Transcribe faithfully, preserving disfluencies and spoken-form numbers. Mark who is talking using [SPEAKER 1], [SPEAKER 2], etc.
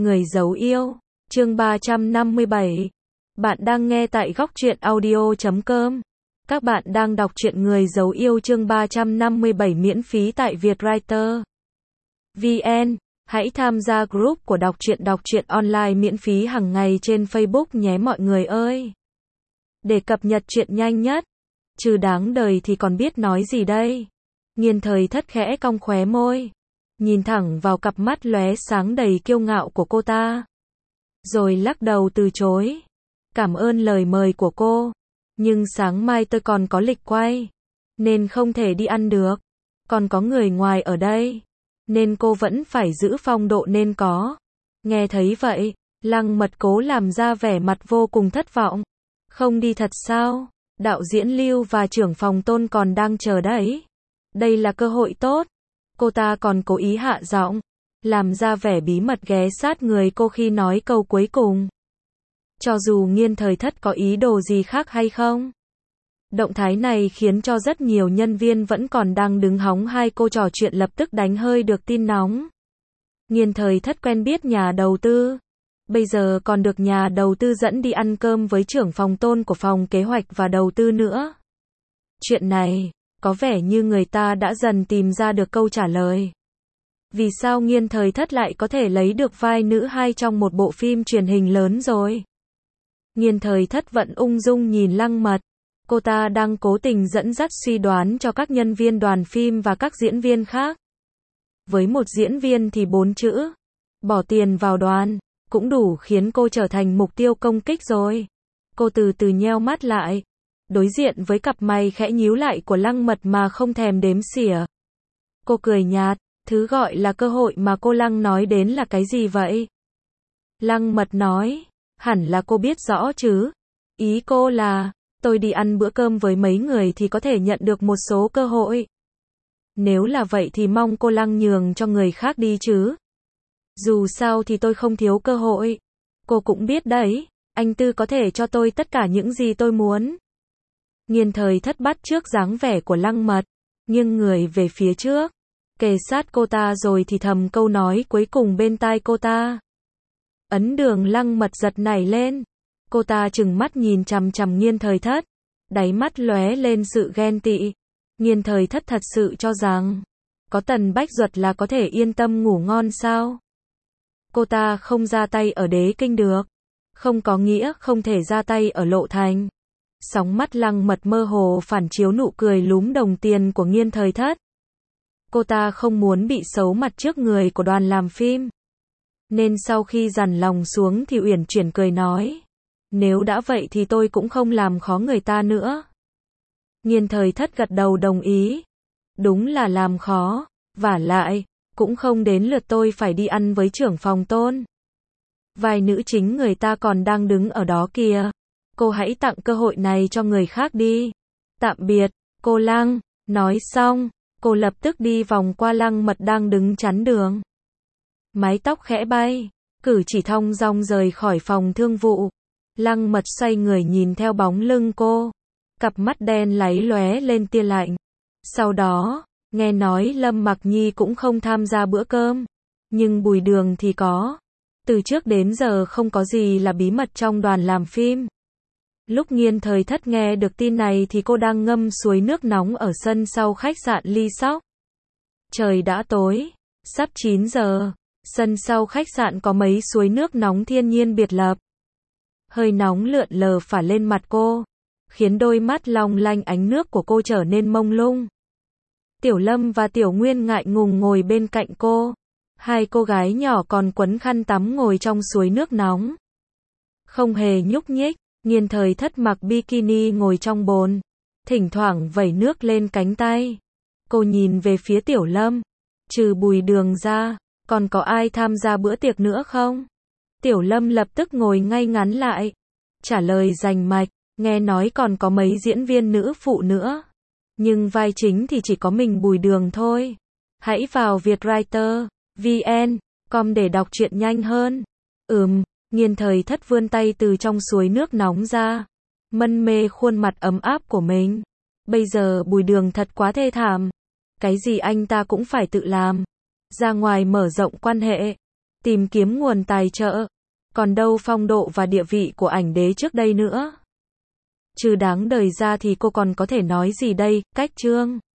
[SPEAKER 1] Người giấu yêu, chương ba trăm năm mươi bảy. Bạn đang nghe tại góc truyện audio chấm com. Các bạn đang đọc truyện Người giấu yêu chương ba trăm năm mươi bảy miễn phí tại Vietwriter vê en. Hãy tham gia group của đọc truyện đọc truyện online miễn phí hàng ngày trên Facebook nhé mọi người ơi. Để cập nhật truyện nhanh nhất. Trừ đáng đời thì còn biết nói gì đây. Nghiên Thời Thất khẽ cong khóe môi, nhìn thẳng vào cặp mắt lóe sáng đầy kiêu ngạo của cô ta, rồi lắc đầu từ chối. Cảm ơn lời mời của cô, nhưng sáng mai tôi còn có lịch quay, nên không thể đi ăn được. Còn có người ngoài ở đây, nên cô vẫn phải giữ phong độ nên có. Nghe thấy vậy, Lăng Mật cố làm ra vẻ mặt vô cùng thất vọng. Không đi thật sao? Đạo diễn Lưu và trưởng phòng Tôn còn đang chờ đấy. Đây là cơ hội tốt. Cô ta còn cố ý hạ giọng, làm ra vẻ bí mật ghé sát người cô khi nói câu cuối cùng. Cho dù Nghiên Thời Thất có ý đồ gì khác hay không. Động thái này khiến cho rất nhiều nhân viên vẫn còn đang đứng hóng hai cô trò chuyện lập tức đánh hơi được tin nóng. Nghiên Thời Thất quen biết nhà đầu tư, bây giờ còn được nhà đầu tư dẫn đi ăn cơm với trưởng phòng Tôn của phòng kế hoạch và đầu tư nữa. Chuyện này, có vẻ như người ta đã dần tìm ra được câu trả lời. Vì sao Nghiên Thời Thất lại có thể lấy được vai nữ hai trong một bộ phim truyền hình lớn rồi? Nghiên Thời Thất vẫn ung dung nhìn Lăng Mật. Cô ta đang cố tình dẫn dắt suy đoán cho các nhân viên đoàn phim và các diễn viên khác. Với một diễn viên thì bốn chữ, bỏ tiền vào đoàn, cũng đủ khiến cô trở thành mục tiêu công kích rồi. Cô từ từ nheo mắt lại, đối diện với cặp mày khẽ nhíu lại của Lăng Mật mà không thèm đếm xỉa. Cô cười nhạt, thứ gọi là cơ hội mà cô Lăng nói đến là cái gì vậy? Lăng Mật nói, hẳn là cô biết rõ chứ. Ý cô là, tôi đi ăn bữa cơm với mấy người thì có thể nhận được một số cơ hội. Nếu là vậy thì mong cô Lăng nhường cho người khác đi chứ. Dù sao thì tôi không thiếu cơ hội. Cô cũng biết đấy, anh Tư có thể cho tôi tất cả những gì tôi muốn. Nghiên Thời Thất bắt trước dáng vẻ của Lăng Mật, nhưng người về phía trước, kề sát cô ta rồi thì thầm câu nói cuối cùng bên tai cô ta. Ấn Đường. Lăng Mật giật nảy lên. Cô ta trừng mắt nhìn chằm chằm Nghiên Thời Thất, đáy mắt lóe lên sự ghen tị. Nghiên Thời Thất thật sự cho rằng, có Tần Bách Duật là có thể yên tâm ngủ ngon sao? Cô ta không ra tay ở Đế Kinh được, không có nghĩa không thể ra tay ở Lộ Thành. Sóng mắt Lăng Mật mơ hồ phản chiếu nụ cười lúm đồng tiền của Nghiên Thời Thất. Cô ta không muốn bị xấu mặt trước người của đoàn làm phim, nên sau khi dằn lòng xuống thì uyển chuyển cười nói, nếu đã vậy thì tôi cũng không làm khó người ta nữa. Nghiên Thời Thất gật đầu đồng ý. Đúng là làm khó, vả lại, cũng không đến lượt tôi phải đi ăn với trưởng phòng Tôn. Vai nữ chính người ta còn đang đứng ở đó kìa. Cô hãy tặng cơ hội này cho người khác đi. Tạm biệt, cô Lăng. Nói xong, cô lập tức đi vòng qua Lăng Mật đang đứng chắn đường. Mái tóc khẽ bay, cử chỉ thong dong rời khỏi phòng thương vụ. Lăng Mật xoay người nhìn theo bóng lưng cô, cặp mắt đen láy lóe lên tia lạnh. Sau đó, nghe nói Lâm Mặc Nhi cũng không tham gia bữa cơm, nhưng Bùi Đường thì có. Từ trước đến giờ không có gì là bí mật trong đoàn làm phim. Lúc Nghiên Thời Thất nghe được tin này thì cô đang ngâm suối nước nóng ở sân sau khách sạn Ly Sóc. Trời đã tối, sắp chín giờ, sân sau khách sạn có mấy suối nước nóng thiên nhiên biệt lập. Hơi nóng lượn lờ phả lên mặt cô, khiến đôi mắt long lanh ánh nước của cô trở nên mông lung. Tiểu Lâm và Tiểu Nguyên ngại ngùng ngồi bên cạnh cô. Hai cô gái nhỏ còn quấn khăn tắm ngồi trong suối nước nóng, không hề nhúc nhích. Nghiên Thời Thất mặc bikini ngồi trong bồn, thỉnh thoảng vẩy nước lên cánh tay. Cô nhìn về phía Tiểu Lâm, trừ Bùi Đường ra, còn có ai tham gia bữa tiệc nữa không? Tiểu Lâm lập tức ngồi ngay ngắn lại, trả lời rành mạch, nghe nói còn có mấy diễn viên nữ phụ nữa, nhưng vai chính thì chỉ có mình Bùi Đường thôi. Hãy vào Vietwriter vê en com để đọc truyện nhanh hơn. Ừm. Nghiên Thời Thất vươn tay từ trong suối nước nóng ra, mân mê khuôn mặt ấm áp của mình. Bây giờ Bùi Đường thật quá thê thảm. Cái gì anh ta cũng phải tự làm. Ra ngoài mở rộng quan hệ. tìm kiếm nguồn tài trợ. Còn đâu phong độ và địa vị của ảnh đế trước đây nữa. Trừ đáng đời ra thì cô còn có thể nói gì đây, cách chương.